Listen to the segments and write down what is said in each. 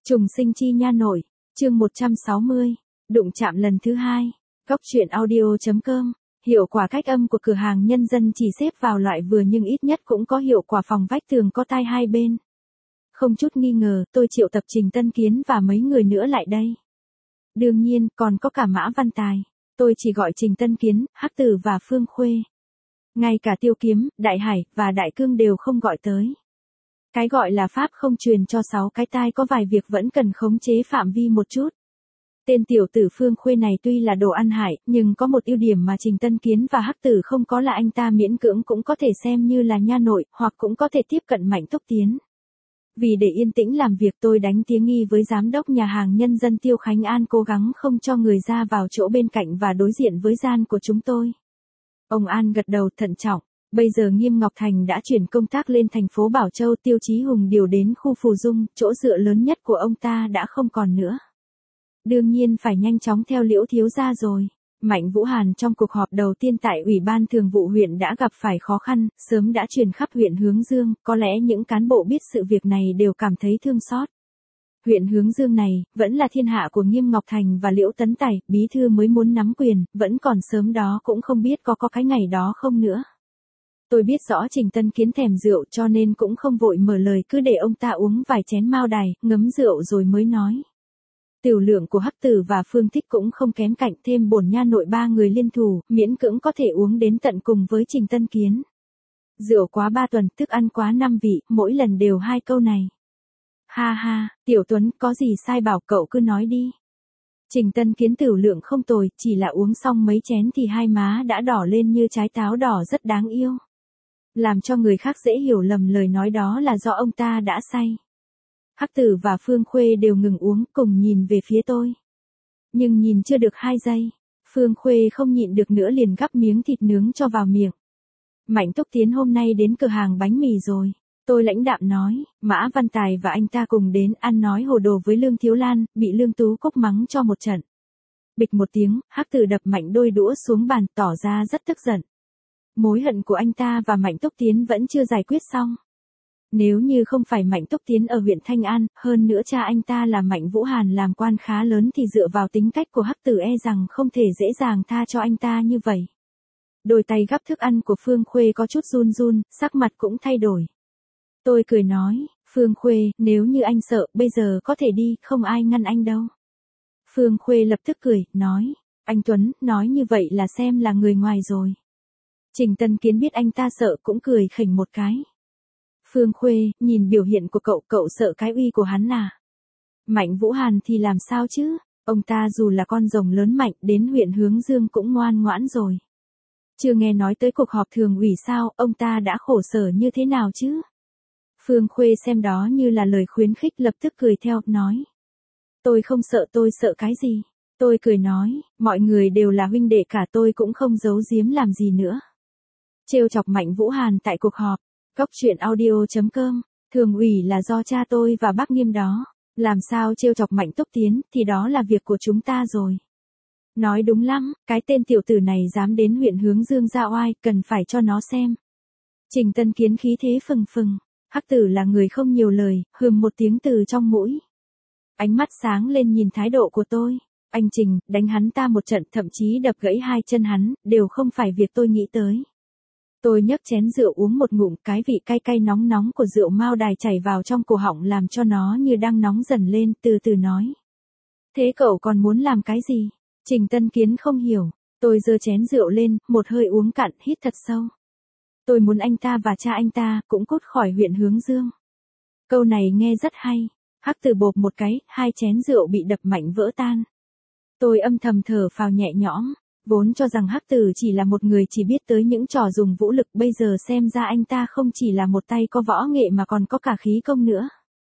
Trùng sinh chi nha nội, chương 160, đụng chạm lần thứ 2. Góc truyện audio.com, hiệu quả cách âm của cửa hàng nhân dân chỉ xếp vào loại vừa nhưng ít nhất cũng có hiệu quả phòng vách tường có tai hai bên. Không chút nghi ngờ, tôi triệu tập Trình Tân Kiến và mấy người nữa lại đây. Đương nhiên, còn có cả Mã Văn Tài. Tôi chỉ gọi Trình Tân Kiến, Hắc Tử và Phương Khuê. Ngay cả Tiêu Kiếm, Đại Hải và Đại Cương đều không gọi tới. Cái gọi là pháp không truyền cho 6 cái tai có vài việc vẫn cần khống chế phạm vi một chút. Tên tiểu tử Phương Khuê này tuy là đồ ăn hại, nhưng có một ưu điểm mà Trình Tân Kiến và Hắc Tử không có là anh ta miễn cưỡng cũng có thể xem như là nha nội, hoặc cũng có thể tiếp cận Mạnh Túc Tiến. Vì để yên tĩnh làm việc tôi đánh tiếng nghi với giám đốc nhà hàng nhân dân Tiêu Khánh An cố gắng không cho người ra vào chỗ bên cạnh và đối diện với gian của chúng tôi. Ông An gật đầu thận trọng. Bây giờ Nghiêm Ngọc Thành đã chuyển công tác lên thành phố Bảo Châu, Tiêu Chí Hùng điều đến khu Phù Dung, chỗ dựa lớn nhất của ông ta đã không còn nữa. Đương nhiên phải nhanh chóng theo Liễu thiếu gia rồi. Mạnh Vũ Hàn trong cuộc họp đầu tiên tại Ủy ban Thường vụ huyện đã gặp phải khó khăn, sớm đã truyền khắp huyện Hướng Dương, có lẽ những cán bộ biết sự việc này đều cảm thấy thương xót. Huyện Hướng Dương này, vẫn là thiên hạ của Nghiêm Ngọc Thành và Liễu Tấn Tài, bí thư mới muốn nắm quyền, vẫn còn sớm đó cũng không biết có cái ngày đó không nữa. Tôi biết rõ Trình Tân Kiến thèm rượu cho nên cũng không vội mở lời, cứ để ông ta uống vài chén mao đài, ngấm rượu rồi mới nói. Tiểu lượng của Hắc Tử và Phương Thích cũng không kém cạnh, thêm bổn nha nội 3 người liên thủ, miễn cưỡng có thể uống đến tận cùng với Trình Tân Kiến. Rượu quá 3 tuần, thức ăn quá 5 vị, mỗi lần đều 2 câu này. Ha ha, Tiểu Tuấn, có gì sai bảo cậu cứ nói đi. Trình Tân Kiến tiểu lượng không tồi, chỉ là uống xong mấy chén thì hai má đã đỏ lên như trái táo đỏ rất đáng yêu. Làm cho người khác dễ hiểu lầm lời nói đó là do ông ta đã say. Hắc Tử và Phương Khuê đều ngừng uống cùng nhìn về phía tôi. Nhưng nhìn chưa được 2 giây, Phương Khuê không nhịn được nữa liền gắp miếng thịt nướng cho vào miệng. Mạnh Túc Tiến hôm nay đến cửa hàng bánh mì rồi. Tôi lãnh đạm nói, Mã Văn Tài và anh ta cùng đến ăn nói hồ đồ với Lương Thiếu Lan, bị Lương Tú Cúc mắng cho một trận. Bịch một tiếng, Hắc Tử đập mạnh đôi đũa xuống bàn tỏ ra rất tức giận. Mối hận của anh ta và Mạnh Túc Tiến vẫn chưa giải quyết xong. Nếu như không phải Mạnh Túc Tiến ở huyện Thanh An, hơn nữa cha anh ta là Mạnh Vũ Hàn làm quan khá lớn thì dựa vào tính cách của Hắc Tử e rằng không thể dễ dàng tha cho anh ta như vậy. Đôi tay gắp thức ăn của Phương Khuê có chút run run, sắc mặt cũng thay đổi. Tôi cười nói, Phương Khuê, nếu như anh sợ, bây giờ có thể đi, không ai ngăn anh đâu. Phương Khuê lập tức cười, nói, anh Tuấn, nói như vậy là xem là người ngoài rồi. Trình Tân Kiến biết anh ta sợ cũng cười khỉnh một cái. Phương Khuê, nhìn biểu hiện của cậu sợ cái uy của hắn à? Mạnh Vũ Hàn thì làm sao chứ? Ông ta dù là con rồng lớn mạnh đến huyện Hướng Dương cũng ngoan ngoãn rồi. Chưa nghe nói tới cuộc họp thường ủy sao, ông ta đã khổ sở như thế nào chứ? Phương Khuê xem đó như là lời khuyến khích lập tức cười theo, nói. Tôi không sợ, tôi sợ cái gì? Tôi cười nói, mọi người đều là huynh đệ cả, tôi cũng không giấu giếm làm gì nữa. Trêu chọc Mạnh Vũ Hàn tại cuộc họp. Góc truyện audio.com, thường ủy là do cha tôi và bác Nghiêm đó. Làm sao trêu chọc Mạnh Túc Tiến thì đó là việc của chúng ta rồi. Nói đúng lắm, cái tên tiểu tử này dám đến huyện Hướng Dương ra oai, cần phải cho nó xem. Trình Tân Kiến khí thế phừng phừng. Hắc Tử là người không nhiều lời, hừm một tiếng từ trong mũi. Ánh mắt sáng lên nhìn thái độ của tôi. Anh Trình, đánh hắn ta một trận, thậm chí đập gãy 2 chân hắn, đều không phải việc tôi nghĩ tới. Tôi nhấc chén rượu uống một ngụm, cái vị cay cay nóng nóng của rượu mao đài chảy vào trong cổ họng làm cho nó như đang nóng dần lên, từ từ nói. Thế cậu còn muốn làm cái gì? Trình Tân Kiến không hiểu. Tôi giơ chén rượu lên, một hơi uống cạn, hít thật sâu. Tôi muốn anh ta và cha anh ta cũng cút khỏi huyện Hướng Dương. Câu này nghe rất hay. Hắc Tử bộp một cái, 2 chén rượu bị đập mạnh vỡ tan. Tôi âm thầm thở phào nhẹ nhõm. Vốn cho rằng Hắc Tử chỉ là một người chỉ biết tới những trò dùng vũ lực, bây giờ xem ra anh ta không chỉ là một tay có võ nghệ mà còn có cả khí công nữa.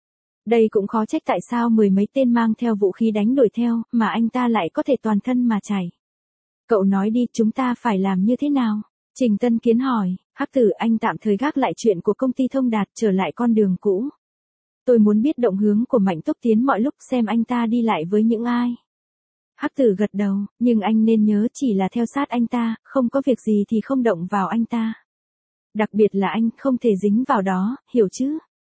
Đây cũng khó trách tại sao 10 mấy tên mang theo vũ khí đánh đuổi theo, mà anh ta lại có thể toàn thân mà chạy. Cậu nói đi, chúng ta phải làm như thế nào? Trình Tân Kiến hỏi, Hắc Tử, anh tạm thời gác lại chuyện của công ty Thông Đạt, trở lại con đường cũ. Tôi muốn biết động hướng của Mạnh Túc Tiến mọi lúc, xem anh ta đi lại với những ai. Hắc Tử gật đầu, nhưng anh nên nhớ chỉ là theo sát anh ta, không có việc gì thì không động vào anh ta. Đặc biệt là anh không thể dính vào đó, hiểu chứ?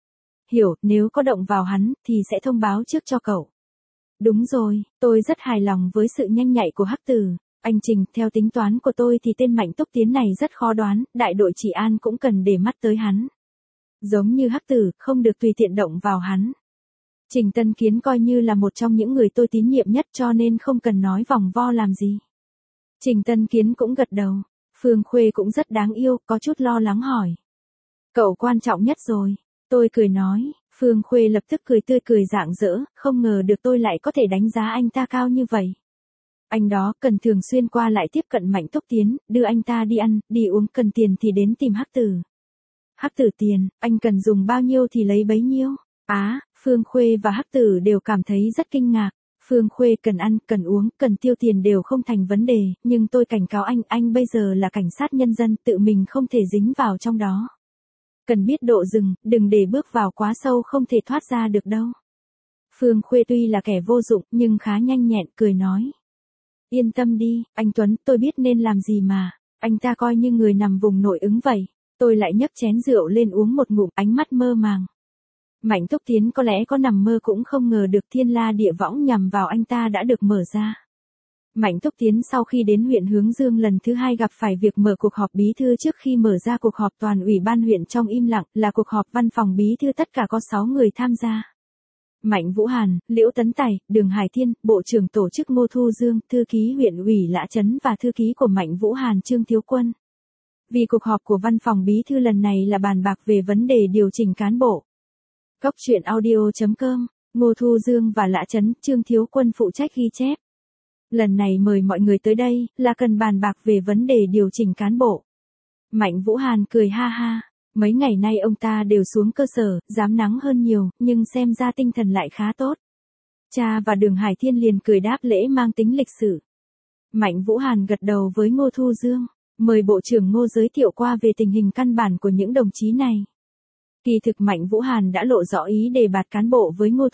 hiểu, nếu có động vào hắn, thì sẽ thông báo trước cho cậu. Đúng rồi, tôi rất hài lòng với sự nhanh nhạy của Hắc Tử. Anh Trình, theo tính toán của tôi thì tên Mạnh Túc Tiến này rất khó đoán, đại đội trị an cũng cần để mắt tới hắn. Giống như Hắc Tử, không được tùy tiện động vào hắn. Trình Tân Kiến coi như là một trong những người tôi tín nhiệm nhất cho nên không cần nói vòng vo làm gì. Trình Tân Kiến cũng gật đầu. Phương Khuê cũng rất đáng yêu, có chút lo lắng hỏi. Cậu quan trọng nhất rồi. Tôi cười nói, Phương Khuê lập tức cười tươi cười rạng rỡ, không ngờ được tôi lại có thể đánh giá anh ta cao như vậy. Anh đó cần thường xuyên qua lại tiếp cận Mạnh Túc Tiến, đưa anh ta đi ăn, đi uống, cần tiền thì đến tìm Hắc Tử. Hắc Tử tiền, anh cần dùng bao nhiêu thì lấy bấy nhiêu. Phương Khuê và Hắc Tử đều cảm thấy rất kinh ngạc. Phương Khuê cần ăn, cần uống, cần tiêu tiền đều không thành vấn đề, nhưng tôi cảnh cáo anh bây giờ là cảnh sát nhân dân, tự mình không thể dính vào trong đó. Cần biết độ dừng, đừng để bước vào quá sâu không thể thoát ra được đâu. Phương Khuê tuy là kẻ vô dụng nhưng khá nhanh nhẹn, cười nói. Yên tâm đi, anh Tuấn, tôi biết nên làm gì mà. Anh ta coi như người nằm vùng nội ứng vậy. Tôi lại nhấc chén rượu lên uống một ngụm, ánh mắt mơ màng. Mạnh Túc Tiến có lẽ có nằm mơ cũng không ngờ được thiên la địa võng nhằm vào anh ta đã được mở ra. Mạnh Túc Tiến sau khi đến huyện Hướng Dương lần thứ 2 gặp phải việc mở cuộc họp bí thư trước khi mở ra cuộc họp toàn ủy ban huyện trong im lặng, là cuộc họp văn phòng bí thư tất cả có 6 người tham gia. Mạnh Vũ Hàn, Liễu Tấn Tài, Đường Hải Thiên, Bộ trưởng tổ chức Ngô Thu Dương, thư ký huyện ủy Lã Chấn và thư ký của Mạnh Vũ Hàn Trương Thiếu Quân. Vì cuộc họp của văn phòng bí thư lần này là bàn bạc về vấn đề điều chỉnh cán bộ. Góc truyện audio.com, Ngô Thu Dương và Lã Chấn, Trương Thiếu Quân phụ trách ghi chép. Lần này mời mọi người tới đây, là cần bàn bạc về vấn đề điều chỉnh cán bộ. Mạnh Vũ Hàn cười ha ha, mấy ngày nay ông ta đều xuống cơ sở, dám nắng hơn nhiều, nhưng xem ra tinh thần lại khá tốt. Cha và Đường Hải Thiên liền cười đáp lễ mang tính lịch sử. Mạnh Vũ Hàn gật đầu với Ngô Thu Dương, mời Bộ trưởng Ngô giới thiệu qua về tình hình căn bản của những đồng chí này. Kỳ thực Mạnh Vũ Hàn đã lộ rõ ý đề bạt cán bộ với Ngô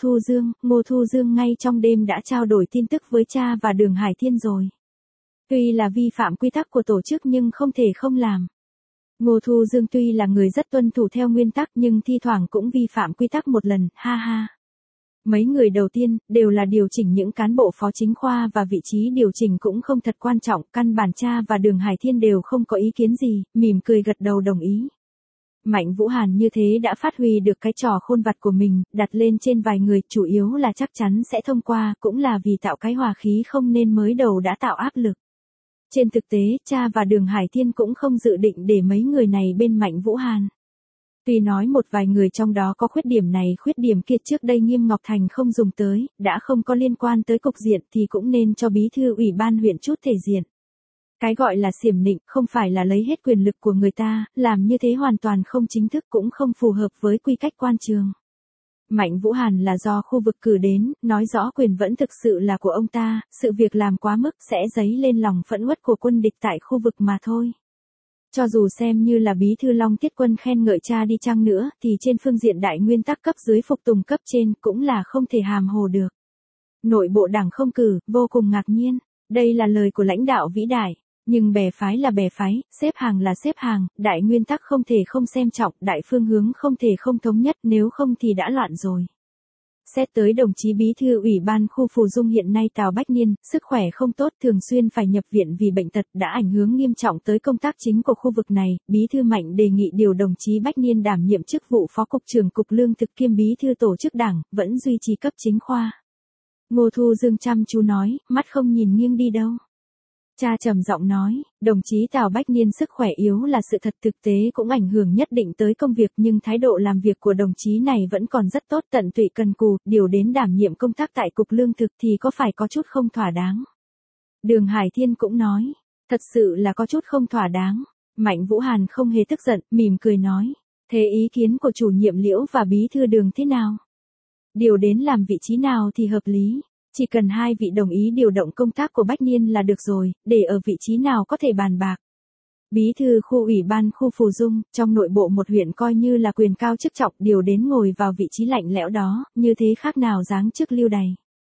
Thu Dương ngay trong đêm đã trao đổi tin tức với cha và Đường Hải Thiên rồi. Tuy là vi phạm quy tắc của tổ chức nhưng không thể không làm. Ngô Thu Dương tuy là người rất tuân thủ theo nguyên tắc nhưng thi thoảng cũng vi phạm quy tắc một lần, ha ha. Mấy người đầu tiên, đều là điều chỉnh những cán bộ phó chính khoa và vị trí điều chỉnh cũng không thật quan trọng, căn bản cha và Đường Hải Thiên đều không có ý kiến gì, mỉm cười gật đầu đồng ý. Mạnh Vũ Hàn như thế đã phát huy được cái trò khôn vặt của mình, đặt lên trên vài người, chủ yếu là chắc chắn sẽ thông qua, cũng là vì tạo cái hòa khí không nên mới đầu đã tạo áp lực. Trên thực tế, cha và Đường Hải Thiên cũng không dự định để mấy người này bên Mạnh Vũ Hàn. Tuy nói một vài người trong đó có khuyết điểm này khuyết điểm kia trước đây Nghiêm Ngọc Thành không dùng tới, đã không có liên quan tới cục diện thì cũng nên cho bí thư ủy ban huyện chút thể diện. Cái gọi là xiểm nịnh không phải là lấy hết quyền lực của người ta, làm như thế hoàn toàn không chính thức cũng không phù hợp với quy cách quan trường. Mạnh Vũ Hàn là do khu vực cử đến, nói rõ quyền vẫn thực sự là của ông ta, sự việc làm quá mức sẽ dấy lên lòng phẫn uất của quân địch tại khu vực mà thôi. Cho dù xem như là bí thư Long Tiết Quân khen ngợi cha đi chăng nữa, thì trên phương diện đại nguyên tắc cấp dưới phục tùng cấp trên cũng là không thể hàm hồ được. Nội bộ đảng không cử, vô cùng ngạc nhiên. Đây là lời của lãnh đạo vĩ đại. Nhưng bè phái là bè phái, xếp hàng là xếp hàng, đại nguyên tắc không thể không xem trọng, đại phương hướng không thể không thống nhất, nếu không thì đã loạn rồi. Xét tới đồng chí bí thư ủy ban khu Phù Dung hiện nay Tào Bách Niên, sức khỏe không tốt, thường xuyên phải nhập viện vì bệnh tật đã ảnh hưởng nghiêm trọng tới công tác chính của khu vực này, bí thư Mạnh đề nghị điều đồng chí Bách Niên đảm nhiệm chức vụ phó cục trưởng cục lương thực kiêm bí thư tổ chức đảng, vẫn duy trì cấp chính khoa. Ngô Thu Dương chăm chú nói, mắt không nhìn nghiêng đi đâu. Cha trầm giọng nói, đồng chí Tào Bách Niên sức khỏe yếu là sự thật, thực tế cũng ảnh hưởng nhất định tới công việc nhưng thái độ làm việc của đồng chí này vẫn còn rất tốt, tận tụy cần cù, điều đến đảm nhiệm công tác tại cục lương thực thì có phải có chút không thỏa đáng. Đường Hải Thiên cũng nói, thật sự là có chút không thỏa đáng. Mạnh Vũ Hàn không hề tức giận, mỉm cười nói, thế ý kiến của chủ nhiệm Liễu và bí thư Đường thế nào? Điều đến làm vị trí nào thì hợp lý? Chỉ cần hai vị đồng ý điều động công tác của Bách Niên là được rồi, để ở vị trí nào có thể bàn bạc. Bí thư khu ủy ban khu Phù Dung, trong nội bộ một huyện coi như là quyền cao chức trọng, điều đến ngồi vào vị trí lạnh lẽo đó, như thế khác nào giáng chức lưu đày.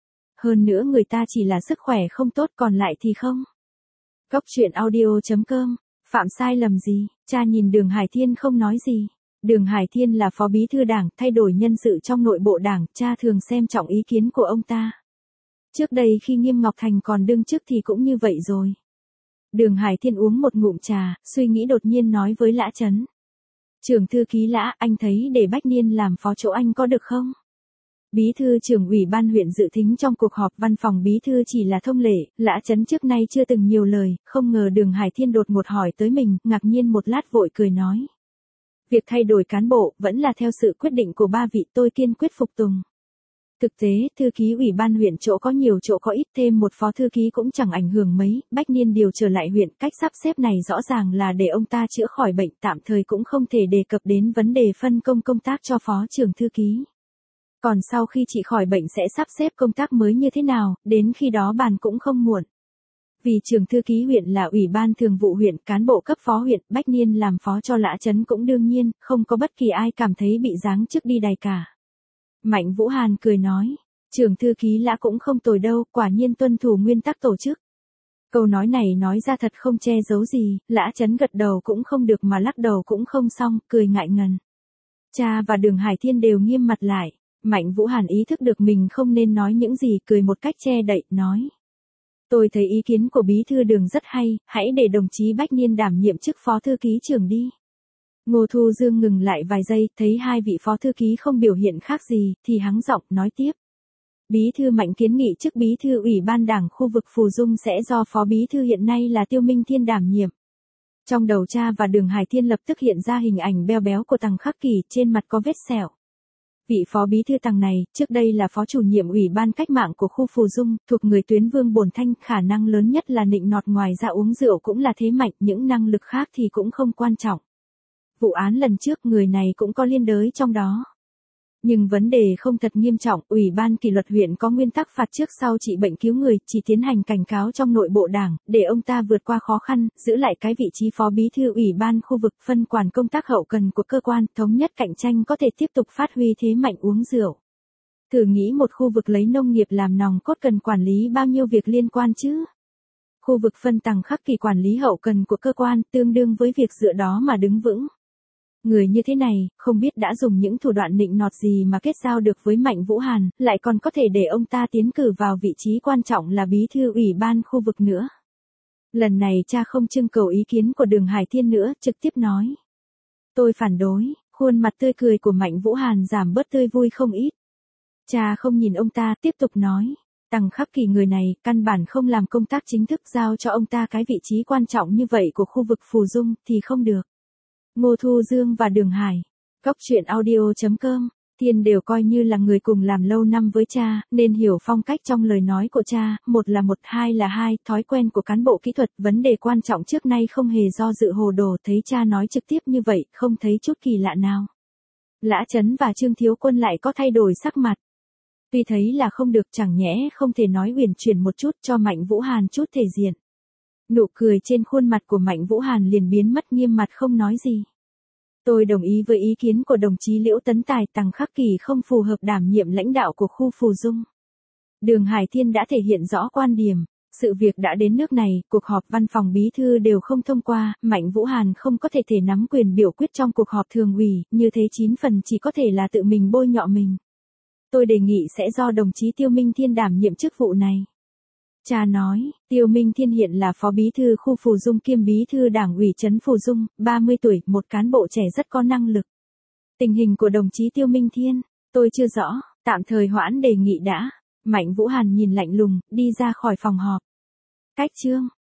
Hơn nữa người ta chỉ là sức khỏe không tốt còn lại thì không. Góc truyện audio.com, phạm sai lầm gì, cha nhìn Đường Hải Thiên không nói gì. Đường Hải Thiên là phó bí thư đảng, thay đổi nhân sự trong nội bộ đảng, cha thường xem trọng ý kiến của ông ta. Trước đây khi Nghiêm Ngọc Thành còn đương chức thì cũng như vậy rồi. Đường Hải Thiên uống một ngụm trà, suy nghĩ đột nhiên nói với Lã Chấn. Trưởng thư ký Lã, anh thấy để Bách Niên làm phó chỗ anh có được không? Bí thư trưởng ủy ban huyện dự thính trong cuộc họp văn phòng bí thư chỉ là thông lệ, Lã Chấn trước nay chưa từng nhiều lời, không ngờ Đường Hải Thiên đột ngột hỏi tới mình, ngạc nhiên một lát vội cười nói. Việc thay đổi cán bộ vẫn là theo sự quyết định của ba vị, tôi kiên quyết phục tùng. Thực tế, thư ký ủy ban huyện chỗ có nhiều chỗ có ít, thêm một phó thư ký cũng chẳng ảnh hưởng mấy, Bách Niên điều trở lại huyện, cách sắp xếp này rõ ràng là để ông ta chữa khỏi bệnh, tạm thời cũng không thể đề cập đến vấn đề phân công công tác cho phó trưởng thư ký. Còn sau khi chị khỏi bệnh sẽ sắp xếp công tác mới như thế nào, đến khi đó bàn cũng không muộn. Vì trưởng thư ký huyện là ủy ban thường vụ huyện, cán bộ cấp phó huyện, Bách Niên làm phó cho Lã Chấn cũng đương nhiên, không có bất kỳ ai cảm thấy bị giáng chức đi đày cả. Mạnh Vũ Hàn cười nói, trưởng thư ký Lã cũng không tồi đâu, quả nhiên tuân thủ nguyên tắc tổ chức. Câu nói này nói ra thật không che giấu gì, Lã Chấn gật đầu cũng không được mà lắc đầu cũng không xong, cười ngại ngần. Cha và Đường Hải Thiên đều nghiêm mặt lại, Mạnh Vũ Hàn ý thức được mình không nên nói những gì, cười một cách che đậy, nói. Tôi thấy ý kiến của bí thư Đường rất hay, hãy để đồng chí Bách Niên đảm nhiệm chức phó thư ký trưởng đi. Ngô Thu Dương ngừng lại vài giây, thấy hai vị phó thư ký không biểu hiện khác gì, thì hắng giọng nói tiếp. Bí thư Mạnh kiến nghị chức bí thư ủy ban đảng khu vực Phù Dung sẽ do phó bí thư hiện nay là Tiêu Minh Thiên đảm nhiệm. Trong đầu cha và Đường Hải Thiên lập tức hiện ra hình ảnh beo béo của Tằng Khắc Kỳ, trên mặt có vết sẹo. Vị phó bí thư Tằng này, trước đây là phó chủ nhiệm ủy ban cách mạng của khu Phù Dung, thuộc người Tuyến Vương Bồn Thanh, khả năng lớn nhất là nịnh nọt, ngoài ra uống rượu cũng là thế mạnh, những năng lực khác thì cũng không quan trọng. Vụ án lần trước người này cũng có liên đới trong đó. Nhưng vấn đề không thật nghiêm trọng, Ủy ban kỷ luật huyện có nguyên tắc phạt trước sau trị bệnh cứu người, chỉ tiến hành cảnh cáo trong nội bộ đảng, để ông ta vượt qua khó khăn, giữ lại cái vị trí phó bí thư Ủy ban khu vực, phân quản công tác hậu cần của cơ quan, thống nhất cạnh tranh, có thể tiếp tục phát huy thế mạnh uống rượu. Thử nghĩ một khu vực lấy nông nghiệp làm nòng cốt cần quản lý bao nhiêu việc liên quan chứ? Khu vực phân Tằng Khắc Kỳ quản lý hậu cần của cơ quan, tương đương với việc dựa đó mà đứng vững. Người như thế này, không biết đã dùng những thủ đoạn nịnh nọt gì mà kết giao được với Mạnh Vũ Hàn, lại còn có thể để ông ta tiến cử vào vị trí quan trọng là bí thư ủy ban khu vực nữa. Lần này cha không trưng cầu ý kiến của Đường Hải Thiên nữa, trực tiếp nói. Tôi phản đối, khuôn mặt tươi cười của Mạnh Vũ Hàn giảm bớt tươi vui không ít. Cha không nhìn ông ta, tiếp tục nói. Tằng Khắc Kỳ người này, căn bản không làm công tác chính thức, giao cho ông ta cái vị trí quan trọng như vậy của khu vực Phù Dung, thì không được. Ngô Thu Dương và Đường Hải. Góc truyện audio.com. Thiên đều coi như là người cùng làm lâu năm với cha, nên hiểu phong cách trong lời nói của cha, một là một, hai là hai, thói quen của cán bộ kỹ thuật, vấn đề quan trọng trước nay không hề do dự hồ đồ, thấy cha nói trực tiếp như vậy, không thấy chút kỳ lạ nào. Lã Chấn và Trương Thiếu Quân lại có thay đổi sắc mặt. Tuy thấy là không được, chẳng nhẽ không thể nói uyển chuyển một chút cho Mạnh Vũ Hàn chút thể diện. Nụ cười trên khuôn mặt của Mạnh Vũ Hàn liền biến mất, nghiêm mặt không nói gì. Tôi đồng ý với ý kiến của đồng chí Liễu Tấn Tài, Tằng Khắc Kỳ không phù hợp đảm nhiệm lãnh đạo của khu Phù Dung. Đường Hải Thiên đã thể hiện rõ quan điểm, sự việc đã đến nước này, cuộc họp văn phòng bí thư đều không thông qua, Mạnh Vũ Hàn không có thể nắm quyền biểu quyết trong cuộc họp thường ủy, như thế 9 phần chỉ có thể là tự mình bôi nhọ mình. Tôi đề nghị sẽ do đồng chí Tiêu Minh Thiên đảm nhiệm chức vụ này. Cha nói, Tiêu Minh Thiên hiện là phó bí thư khu Phù Dung kiêm bí thư đảng ủy trấn Phù Dung, 30 tuổi, một cán bộ trẻ rất có năng lực. Tình hình của đồng chí Tiêu Minh Thiên, tôi chưa rõ, tạm thời hoãn đề nghị đã. Mạnh Vũ Hàn nhìn lạnh lùng, đi ra khỏi phòng họp. Cách chương.